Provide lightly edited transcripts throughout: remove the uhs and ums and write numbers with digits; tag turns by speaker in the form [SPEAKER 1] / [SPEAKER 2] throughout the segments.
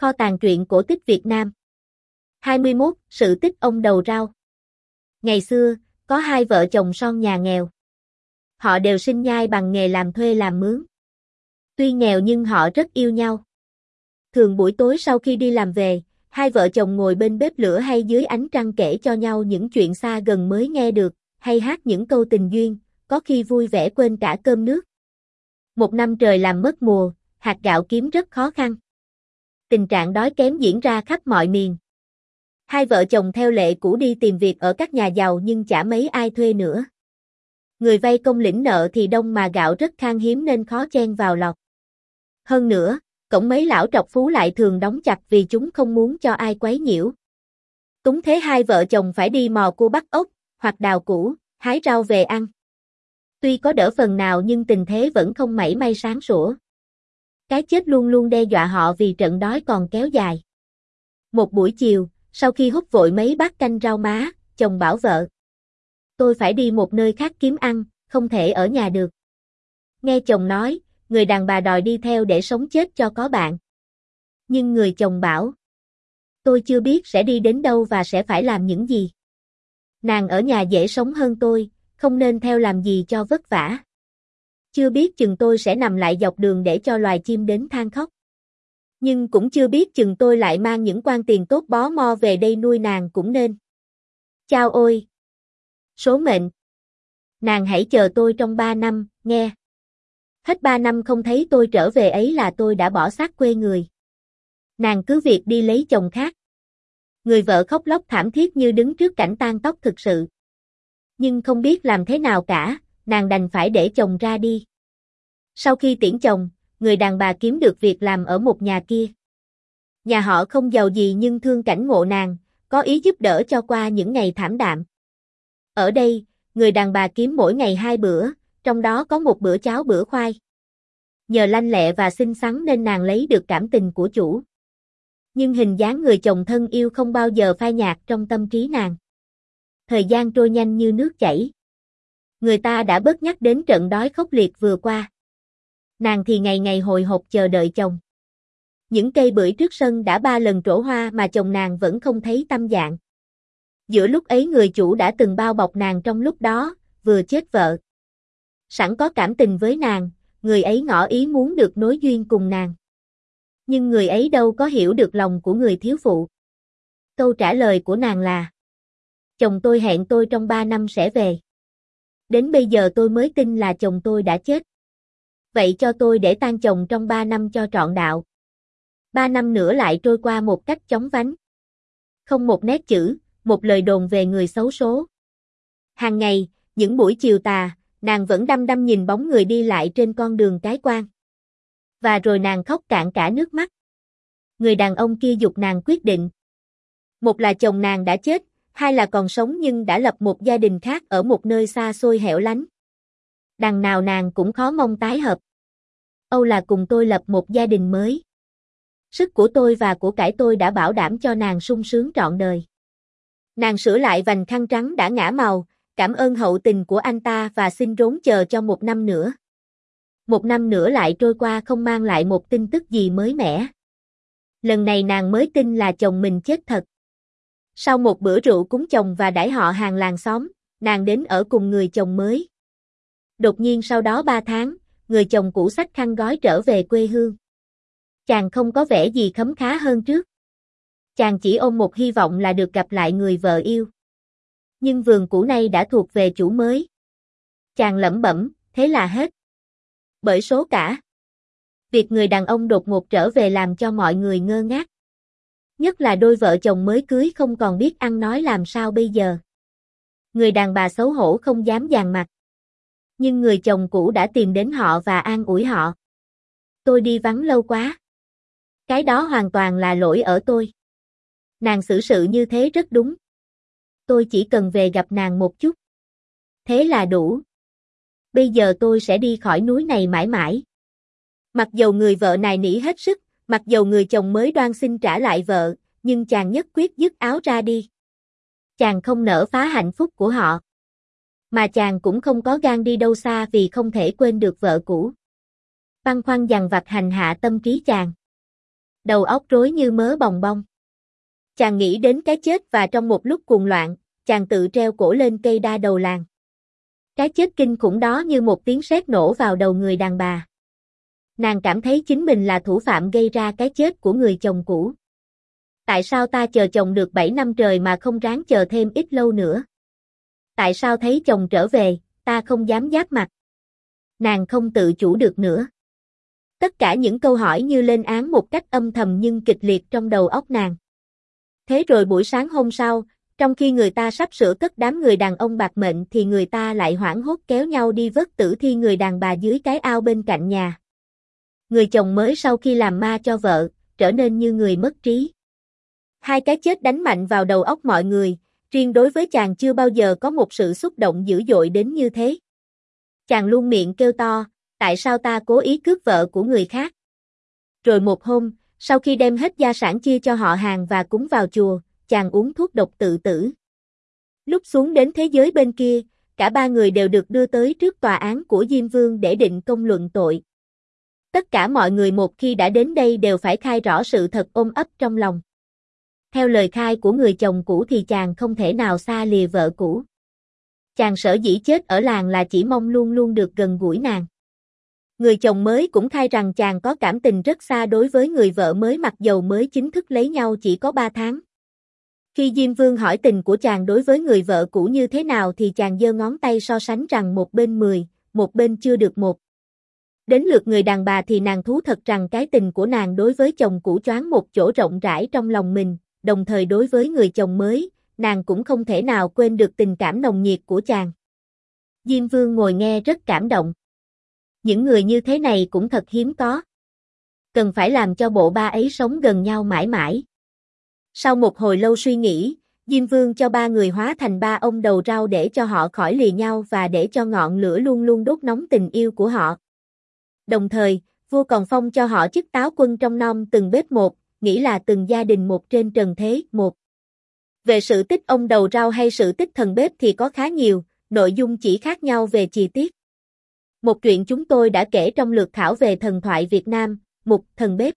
[SPEAKER 1] Kho tàng truyện cổ tích Việt Nam. 21. Sự tích ông đầu rau. Ngày xưa, có hai vợ chồng son nhà nghèo. Họ đều sinh nhai bằng nghề làm thuê làm mướn. Tuy nghèo nhưng họ rất yêu nhau. Thường buổi tối sau khi đi làm về, hai vợ chồng ngồi bên bếp lửa hay dưới ánh trăng kể cho nhau những chuyện xa gần mới nghe được, hay hát những câu tình duyên, có khi vui vẻ quên cả cơm nước. Một năm trời làm mất mùa, hạt gạo kiếm rất khó khăn. Tình trạng đói kém diễn ra khắp mọi miền. Hai vợ chồng theo lệ cũ đi tìm việc ở các nhà giàu nhưng chả mấy ai thuê nữa. Người vay công lĩnh nợ thì đông mà gạo rất khan hiếm nên khó chen vào lọt. Hơn nữa, cổng mấy lão trọc phú lại thường đóng chặt vì chúng không muốn cho ai quấy nhiễu. Túng thế hai vợ chồng phải đi mò cua bắt ốc, hoặc đào củ, hái rau về ăn. Tuy có đỡ phần nào nhưng tình thế vẫn không mảy may sáng sủa. Cái chết luôn luôn đe dọa họ vì trận đói còn kéo dài. Một buổi chiều, sau khi hút vội mấy bát canh rau má, chồng bảo vợ: "Tôi phải đi một nơi khác kiếm ăn, không thể ở nhà được." Nghe chồng nói, người đàn bà đòi đi theo để sống chết cho có bạn. Nhưng người chồng bảo: "Tôi chưa biết sẽ đi đến đâu và sẽ phải làm những gì. Nàng ở nhà dễ sống hơn tôi, không nên theo làm gì cho vất vả. Chưa biết chừng tôi sẽ nằm lại dọc đường để cho loài chim đến than khóc. Nhưng cũng chưa biết chừng tôi lại mang những quan tiền tốt bó mo về đây nuôi nàng cũng nên. Chao ôi! Số mệnh! Nàng hãy chờ tôi trong 3 năm, nghe. Hết 3 năm không thấy tôi trở về ấy là tôi đã bỏ xác quê người. Nàng cứ việc đi lấy chồng khác." Người vợ khóc lóc thảm thiết như đứng trước cảnh tang tóc thực sự. Nhưng không biết làm thế nào cả, nàng đành phải để chồng ra đi. Sau khi tiễn chồng, người đàn bà kiếm được việc làm ở một nhà kia. Nhà họ không giàu gì nhưng thương cảnh ngộ nàng, có ý giúp đỡ cho qua những ngày thảm đạm. Ở đây, người đàn bà kiếm mỗi ngày 2 bữa, trong đó có một bữa cháo bữa khoai. Nhờ lanh lẹ và xinh xắn nên nàng lấy được cảm tình của chủ. Nhưng hình dáng người chồng thân yêu không bao giờ phai nhạt trong tâm trí nàng. Thời gian trôi nhanh như nước chảy. Người ta đã bớt nhắc đến trận đói khốc liệt vừa qua. Nàng thì ngày ngày hồi hộp chờ đợi chồng. Những cây bưởi trước sân đã 3 lần trổ hoa mà chồng nàng vẫn không thấy tâm dạng. Giữa lúc ấy người chủ đã từng bao bọc nàng trong lúc đó, vừa chết vợ. Sẵn có cảm tình với nàng, người ấy ngỏ ý muốn được nối duyên cùng nàng. Nhưng người ấy đâu có hiểu được lòng của người thiếu phụ. Câu trả lời của nàng là: "Chồng tôi hẹn tôi trong 3 năm sẽ về. Đến bây giờ tôi mới tin là chồng tôi đã chết. Vậy cho tôi để tang chồng trong 3 năm cho trọn đạo." 3 năm nữa lại trôi qua một cách chóng vánh. Không một nét chữ, một lời đồn về người xấu số. Hàng ngày, những buổi chiều tà, nàng vẫn đăm đăm nhìn bóng người đi lại trên con đường cái quan. Và rồi nàng khóc cạn cả nước mắt. Người đàn ông kia giục nàng quyết định. Một là chồng nàng đã chết, hai là còn sống nhưng đã lập một gia đình khác ở một nơi xa xôi hẻo lánh. Đằng nào nàng cũng khó mong tái hợp. Âu là cùng tôi lập một gia đình mới. Sức của tôi và của cải tôi đã bảo đảm cho nàng sung sướng trọn đời. Nàng sửa lại vành khăn trắng đã ngả màu, cảm ơn hậu tình của anh ta và xin rốn chờ cho 1 năm nữa. 1 năm nữa lại trôi qua không mang lại một tin tức gì mới mẻ. Lần này nàng mới tin là chồng mình chết thật. Sau một bữa rượu cúng chồng và đãi họ hàng làng xóm, nàng đến ở cùng người chồng mới. Đột nhiên sau đó 3 tháng, người chồng cũ xách khăn gói trở về quê hương. Chàng không có vẻ gì khấm khá hơn trước. Chàng chỉ ôm một hy vọng là được gặp lại người vợ yêu. Nhưng vườn cũ nay đã thuộc về chủ mới. Chàng lẩm bẩm, thế là hết. Bởi số cả. Việc người đàn ông đột ngột trở về làm cho mọi người ngơ ngác. Nhất là đôi vợ chồng mới cưới không còn biết ăn nói làm sao bây giờ. Người đàn bà xấu hổ không dám dàn mặt. Nhưng người chồng cũ đã tìm đến họ và an ủi họ. "Tôi đi vắng lâu quá. Cái đó hoàn toàn là lỗi ở tôi. Nàng xử sự như thế rất đúng. Tôi chỉ cần về gặp nàng một chút. Thế là đủ. Bây giờ tôi sẽ đi khỏi núi này mãi mãi." Mặc dầu người vợ nài nỉ hết sức, mặc dầu người chồng mới đoan xin trả lại vợ, nhưng chàng nhất quyết dứt áo ra đi. Chàng không nỡ phá hạnh phúc của họ. Mà chàng cũng không có gan đi đâu xa vì không thể quên được vợ cũ. Băn khoăn dằn vặt hành hạ tâm trí chàng. Đầu óc rối như mớ bòng bong. Chàng nghĩ đến cái chết và trong một lúc cuồng loạn, chàng tự treo cổ lên cây đa đầu làng. Cái chết kinh khủng đó như một tiếng sét nổ vào đầu người đàn bà. Nàng cảm thấy chính mình là thủ phạm gây ra cái chết của người chồng cũ. Tại sao ta chờ chồng được 7 năm trời mà không ráng chờ thêm ít lâu nữa? Tại sao thấy chồng trở về, ta không dám giáp mặt? Nàng không tự chủ được nữa. Tất cả những câu hỏi như lên án một cách âm thầm nhưng kịch liệt trong đầu óc nàng. Thế rồi buổi sáng hôm sau, trong khi người ta sắp sửa cất đám người đàn ông bạc mệnh thì người ta lại hoảng hốt kéo nhau đi vớt tử thi người đàn bà dưới cái ao bên cạnh nhà. Người chồng mới sau khi làm ma cho vợ, trở nên như người mất trí. Hai cái chết đánh mạnh vào đầu óc mọi người, riêng đối với chàng chưa bao giờ có một sự xúc động dữ dội đến như thế. Chàng luôn miệng kêu to, tại sao ta cố ý cướp vợ của người khác? Rồi một hôm, sau khi đem hết gia sản chia cho họ hàng và cúng vào chùa, chàng uống thuốc độc tự tử. Lúc xuống đến thế giới bên kia, cả ba người đều được đưa tới trước tòa án của Diêm Vương để định công luận tội. Tất cả mọi người một khi đã đến đây đều phải khai rõ sự thật ôm ấp trong lòng. Theo lời khai của người chồng cũ thì chàng không thể nào xa lìa vợ cũ. Chàng sở dĩ chết ở làng là chỉ mong luôn luôn được gần gũi nàng. Người chồng mới cũng khai rằng chàng có cảm tình rất xa đối với người vợ mới mặc dầu mới chính thức lấy nhau chỉ có 3 tháng. Khi Diêm Vương hỏi tình của chàng đối với người vợ cũ như thế nào thì chàng giơ ngón tay so sánh rằng một bên 10, một bên chưa được 1. Đến lượt người đàn bà thì nàng thú thật rằng cái tình của nàng đối với chồng cũ choáng một chỗ rộng rãi trong lòng mình, đồng thời đối với người chồng mới, nàng cũng không thể nào quên được tình cảm nồng nhiệt của chàng. Diêm Vương ngồi nghe rất cảm động. Những người như thế này cũng thật hiếm có. Cần phải làm cho bộ ba ấy sống gần nhau mãi mãi. Sau một hồi lâu suy nghĩ, Diêm Vương cho ba người hóa thành 3 ông đầu rau để cho họ khỏi lìa nhau và để cho ngọn lửa luôn luôn đốt nóng tình yêu của họ. Đồng thời, vua còn phong cho họ chức táo quân trong nom từng bếp một, nghĩ là từng gia đình một trên trần thế một. Về sự tích ông đầu rau hay sự tích thần bếp thì có khá nhiều, nội dung chỉ khác nhau về chi tiết. Một chuyện chúng tôi đã kể trong lược khảo về thần thoại Việt Nam, mục thần bếp.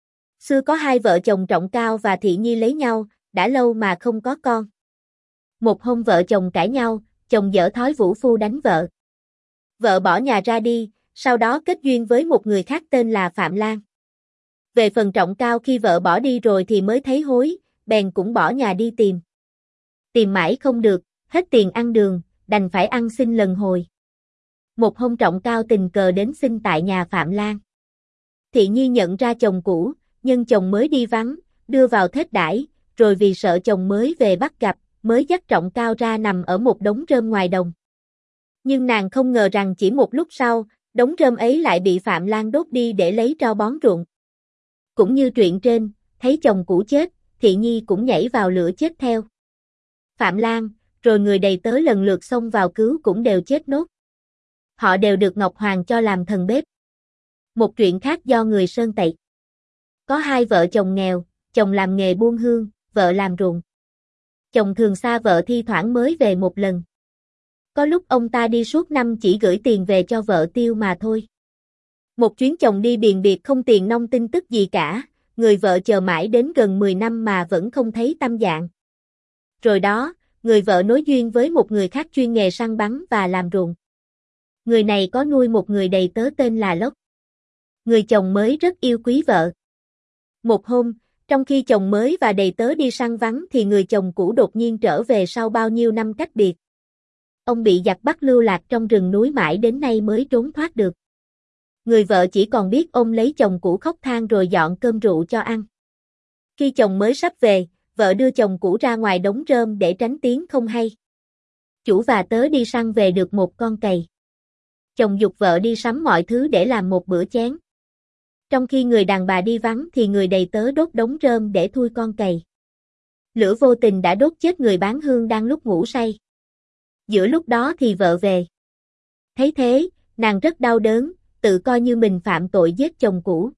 [SPEAKER 1] Xưa có hai vợ chồng Trọng Cao và Thị Nhi lấy nhau, đã lâu mà không có con. Một hôm vợ chồng cãi nhau, chồng dở thói vũ phu đánh vợ. Vợ bỏ nhà ra đi, sau đó kết duyên với một người khác tên là Phạm Lan. Về phần Trọng Cao khi vợ bỏ đi rồi thì mới thấy hối, bèn cũng bỏ nhà đi tìm. Tìm mãi không được, hết tiền ăn đường, đành phải ăn xin lần hồi. Một hôm Trọng Cao tình cờ đến xin tại nhà Phạm Lan. Thị Nhi nhận ra chồng cũ, nhưng chồng mới đi vắng, đưa vào thết đãi, rồi vì sợ chồng mới về bắt gặp, mới dắt Trọng Cao ra nằm ở một đống rơm ngoài đồng. Nhưng nàng không ngờ rằng chỉ một lúc sau, đống rơm ấy lại bị Phạm Lan đốt đi để lấy tro bón ruộng. Cũng như truyện trên, thấy chồng cũ chết, Thị Nhi cũng nhảy vào lửa chết theo. Phạm Lan, rồi người đầy tớ lần lượt xông vào cứu cũng đều chết nốt. Họ đều được Ngọc Hoàng cho làm thần bếp. Một chuyện khác do người Sơn Tây. Có hai vợ chồng nghèo, chồng làm nghề buôn hương, vợ làm ruộng. Chồng thường xa vợ thi thoảng mới về một lần. Có lúc ông ta đi suốt năm chỉ gửi tiền về cho vợ tiêu mà thôi. Một chuyến chồng đi biền biệt không tiền nong tin tức gì cả, người vợ chờ mãi đến gần 10 năm mà vẫn không thấy tâm dạng. Rồi đó, người vợ nối duyên với một người khác chuyên nghề săn bắn và làm ruộng. Người này có nuôi một người đầy tớ tên là Lốc. Người chồng mới rất yêu quý vợ. Một hôm, trong khi chồng mới và đầy tớ đi săn vắng thì người chồng cũ đột nhiên trở về sau bao nhiêu năm cách biệt. Ông bị giặc bắt lưu lạc trong rừng núi mãi đến nay mới trốn thoát được. Người vợ chỉ còn biết ôm lấy chồng cũ khóc than rồi dọn cơm rượu cho ăn. Khi chồng mới sắp về, vợ đưa chồng cũ ra ngoài đống rơm để tránh tiếng không hay. Chủ và tớ đi săn về được một con cầy. Chồng giục vợ đi sắm mọi thứ để làm một bữa chén. Trong khi người đàn bà đi vắng thì người đầy tớ đốt đống rơm để thui con cầy. Lửa vô tình đã đốt chết người bán hương đang lúc ngủ say. Giữa lúc đó thì vợ về. Thấy thế, nàng rất đau đớn, tự coi như mình phạm tội giết chồng cũ.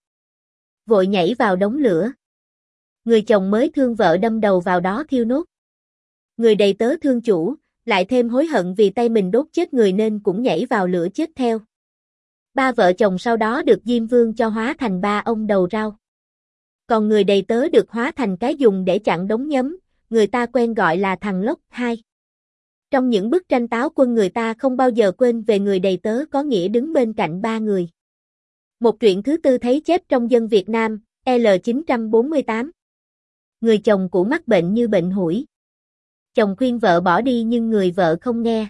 [SPEAKER 1] Vội nhảy vào đống lửa. Người chồng mới thương vợ đâm đầu vào đó thiêu nốt. Người đầy tớ thương chủ, lại thêm hối hận vì tay mình đốt chết người nên cũng nhảy vào lửa chết theo. Ba vợ chồng sau đó được Diêm Vương cho hóa thành 3 ông đầu rau. Còn người đầy tớ được hóa thành cái dùng để chặn đống nhấm, người ta quen gọi là thằng lốc. 2. Trong những bức tranh táo quân người ta không bao giờ quên về người đầy tớ có nghĩa đứng bên cạnh ba người. Một truyện thứ tư thấy chép trong Dân Việt Nam, L948. Người chồng cũ mắc bệnh như bệnh hủi. Chồng khuyên vợ bỏ đi nhưng người vợ không nghe.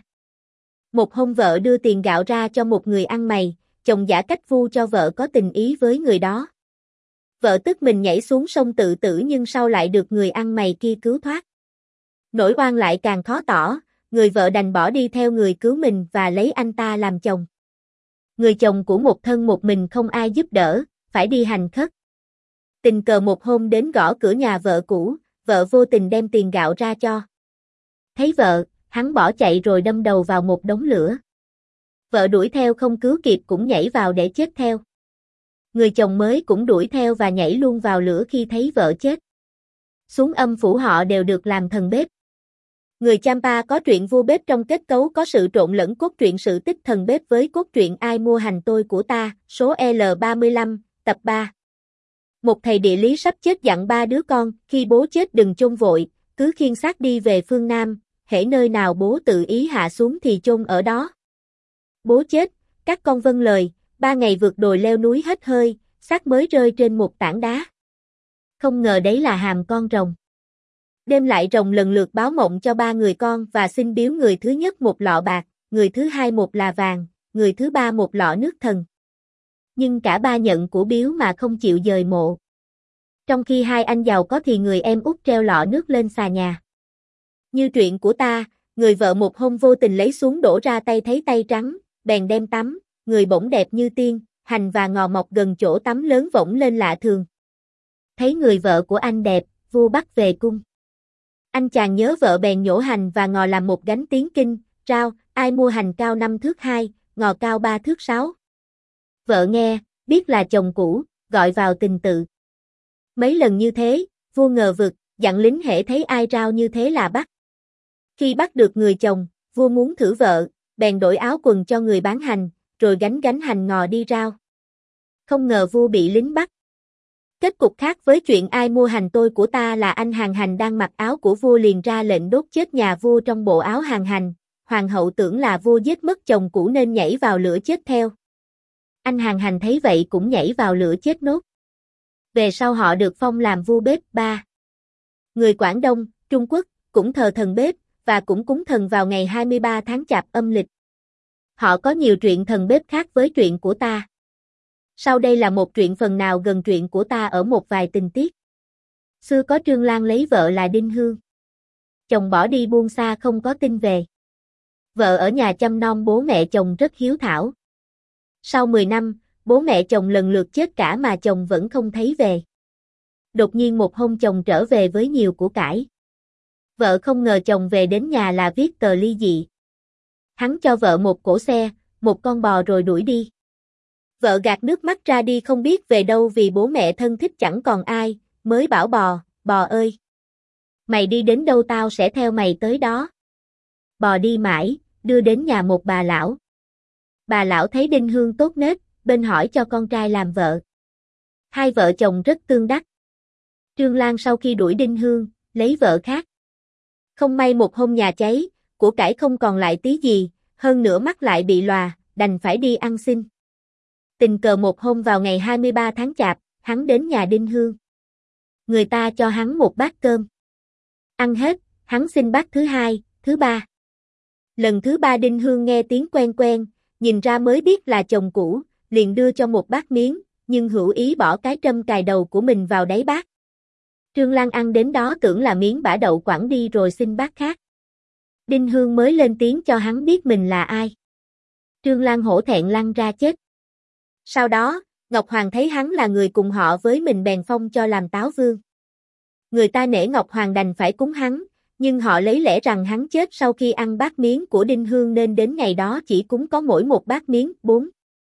[SPEAKER 1] Một hôm vợ đưa tiền gạo ra cho một người ăn mày, chồng giả cách vu cho vợ có tình ý với người đó. Vợ tức mình nhảy xuống sông tự tử nhưng sau lại được người ăn mày kia cứu thoát. Nỗi oan lại càng khó tỏ, người vợ đành bỏ đi theo người cứu mình và lấy anh ta làm chồng. Người chồng của một thân một mình không ai giúp đỡ, phải đi hành khất. Tình cờ một hôm đến gõ cửa nhà vợ cũ, vợ vô tình đem tiền gạo ra cho. Thấy vợ, hắn bỏ chạy rồi đâm đầu vào một đống lửa. Vợ đuổi theo không cứu kịp cũng nhảy vào để chết theo. Người chồng mới cũng đuổi theo và nhảy luôn vào lửa khi thấy vợ chết. Xuống âm phủ họ đều được làm thần bếp. Người Champa có truyện vua bếp trong kết cấu có sự trộn lẫn cốt truyện sự tích thần bếp với cốt truyện Ai mua hành tôi của ta, số L35, tập 3. Một thầy địa lý sắp chết dặn ba đứa con, khi bố chết đừng chôn vội, cứ khiêng xác đi về phương Nam, hễ nơi nào bố tự ý hạ xuống thì chôn ở đó. Bố chết, các con vâng lời, 3 ngày vượt đồi leo núi hết hơi, xác mới rơi trên một tảng đá. Không ngờ đấy là hàm con rồng. Đêm lại rồng lần lượt báo mộng cho 3 người con và xin biếu người thứ nhất một lọ bạc, người thứ hai một là vàng, người thứ ba một lọ nước thần. Nhưng cả ba nhận của biếu mà không chịu dời mộ. Trong khi hai anh giàu có thì người em út treo lọ nước lên xà nhà. Như truyện của ta, người vợ một hôm vô tình lấy xuống đổ ra tay thấy tay trắng, bèn đem tắm, người bỗng đẹp như tiên, hành và ngò mọc gần chỗ tắm lớn vỗng lên lạ thường. Thấy người vợ của anh đẹp, vua bắt về cung. Anh chàng nhớ vợ bèn nhổ hành và ngò làm một gánh tiếng kinh, rao, ai mua hành cao 5 thước 2, ngò cao 3 thước 6. Vợ nghe, biết là chồng cũ, gọi vào tình tự. Mấy lần như thế, vua ngờ vực, dặn lính hễ thấy ai rao như thế là bắt. Khi bắt được người chồng, vua muốn thử vợ, bèn đổi áo quần cho người bán hành, rồi gánh hành ngò đi rao. Không ngờ vua bị lính bắt. Kết cục khác với chuyện ai mua hành tôi của ta là anh hàng hành đang mặc áo của vua liền ra lệnh đốt chết nhà vua trong bộ áo hàng hành. Hoàng hậu tưởng là vua giết mất chồng cũ nên nhảy vào lửa chết theo. Anh hàng hành thấy vậy cũng nhảy vào lửa chết nốt. Về sau họ được phong làm vua bếp 3. Người Quảng Đông, Trung Quốc, cũng thờ thần bếp, và cũng cúng thần vào ngày 23 tháng Chạp âm lịch. Họ có nhiều truyện thần bếp khác với truyện của ta. Sau đây là một truyện phần nào gần truyện của ta ở một vài tình tiết. Xưa có Trương Lan lấy vợ là Đinh Hương. Chồng bỏ đi buông xa không có tin về. Vợ ở nhà chăm nom bố mẹ chồng rất hiếu thảo. Sau 10 năm, bố mẹ chồng lần lượt chết cả mà chồng vẫn không thấy về. Đột nhiên một hôm chồng trở về với nhiều của cải. Vợ không ngờ chồng về đến nhà là viết tờ ly dị. Hắn cho vợ một cỗ xe, một con bò rồi đuổi đi. Vợ gạt nước mắt ra đi không biết về đâu vì bố mẹ thân thích chẳng còn ai, mới bảo bò ơi. Mày đi đến đâu tao sẽ theo mày tới đó. Bò đi mãi, đưa đến nhà một bà lão. Bà lão thấy Đinh Hương tốt nết, bên hỏi cho con trai làm vợ. Hai vợ chồng rất tương đắc. Trương Lan sau khi đuổi Đinh Hương, lấy vợ khác. Không may một hôm nhà cháy, của cải không còn lại tí gì, hơn nữa mắt lại bị lòa, đành phải đi ăn xin. Tình cờ một hôm vào ngày 23 tháng Chạp, hắn đến nhà Đinh Hương. Người ta cho hắn một bát cơm. Ăn hết, hắn xin bát thứ hai, thứ ba. Lần thứ ba Đinh Hương nghe tiếng quen quen, nhìn ra mới biết là chồng cũ, liền đưa cho một bát miếng, nhưng hữu ý bỏ cái trâm cài đầu của mình vào đáy bát. Trương Lan ăn đến đó tưởng là miếng bã đậu quẳng đi rồi xin bát khác. Đinh Hương mới lên tiếng cho hắn biết mình là ai. Trương Lan hổ thẹn lăn ra chết. Sau đó, Ngọc Hoàng thấy hắn là người cùng họ với mình bèn phong cho làm Táo Vương. Người ta nể Ngọc Hoàng đành phải cúng hắn, nhưng họ lấy lẽ rằng hắn chết sau khi ăn bát miếng của Đinh Hương nên đến ngày đó chỉ cúng có mỗi một bát miếng. 4.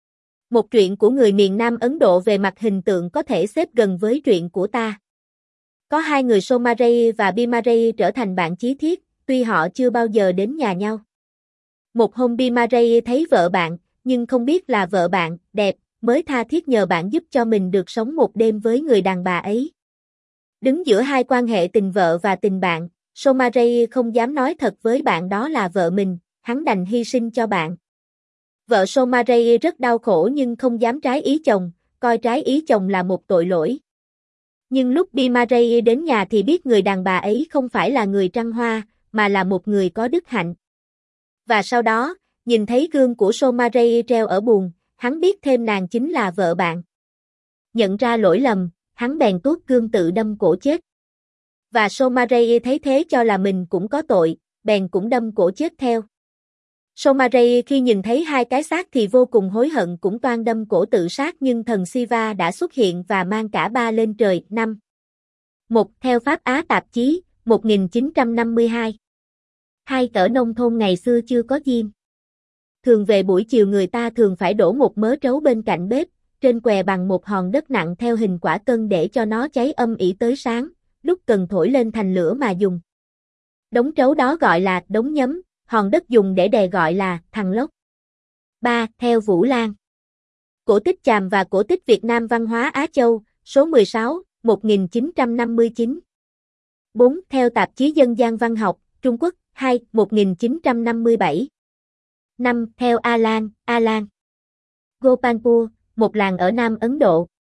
[SPEAKER 1] Một truyện của người miền Nam Ấn Độ về mặt hình tượng có thể xếp gần với truyện của ta. Có hai người Somarei và Bimarei trở thành bạn chí thiết, tuy họ chưa bao giờ đến nhà nhau. Một hôm Bimarei thấy vợ bạn, nhưng không biết là vợ bạn, đẹp, mới tha thiết nhờ bạn giúp cho mình được sống một đêm với người đàn bà ấy. Đứng giữa hai quan hệ tình vợ và tình bạn, Somaray không dám nói thật với bạn đó là vợ mình, hắn đành hy sinh cho bạn. Vợ Somaray rất đau khổ nhưng không dám trái ý chồng, coi trái ý chồng là một tội lỗi. Nhưng lúc Bimaray đến nhà thì biết người đàn bà ấy không phải là người trăng hoa, mà là một người có đức hạnh. Và sau đó, nhìn thấy gương của Somaray treo ở buồng, hắn biết thêm nàng chính là vợ bạn. Nhận ra lỗi lầm, hắn bèn tuốt gương tự đâm cổ chết. Và Somaray thấy thế cho là mình cũng có tội, bèn cũng đâm cổ chết theo. Somaray khi nhìn thấy hai cái xác thì vô cùng hối hận cũng toan đâm cổ tự sát nhưng thần Siva đã xuất hiện và mang cả ba lên trời. 5. Một theo Pháp Á tạp chí, 1952. Hai ở nông thôn ngày xưa chưa có diêm. Thường về buổi chiều người ta thường phải đổ một mớ trấu bên cạnh bếp, trên què bằng một hòn đất nặng theo hình quả cân để cho nó cháy âm ỉ tới sáng, lúc cần thổi lên thành lửa mà dùng. Đống trấu đó gọi là đống nhấm, hòn đất dùng để đè gọi là thằng lốc. 3. Theo Vũ Lan. Cổ tích Chàm và cổ tích Việt Nam văn hóa Á Châu, số 16, 1959. 4. Theo tạp chí Dân gian văn học, Trung Quốc, 2, 1957. 5. Theo Alan, Gopalpur, một làng ở Nam Ấn Độ,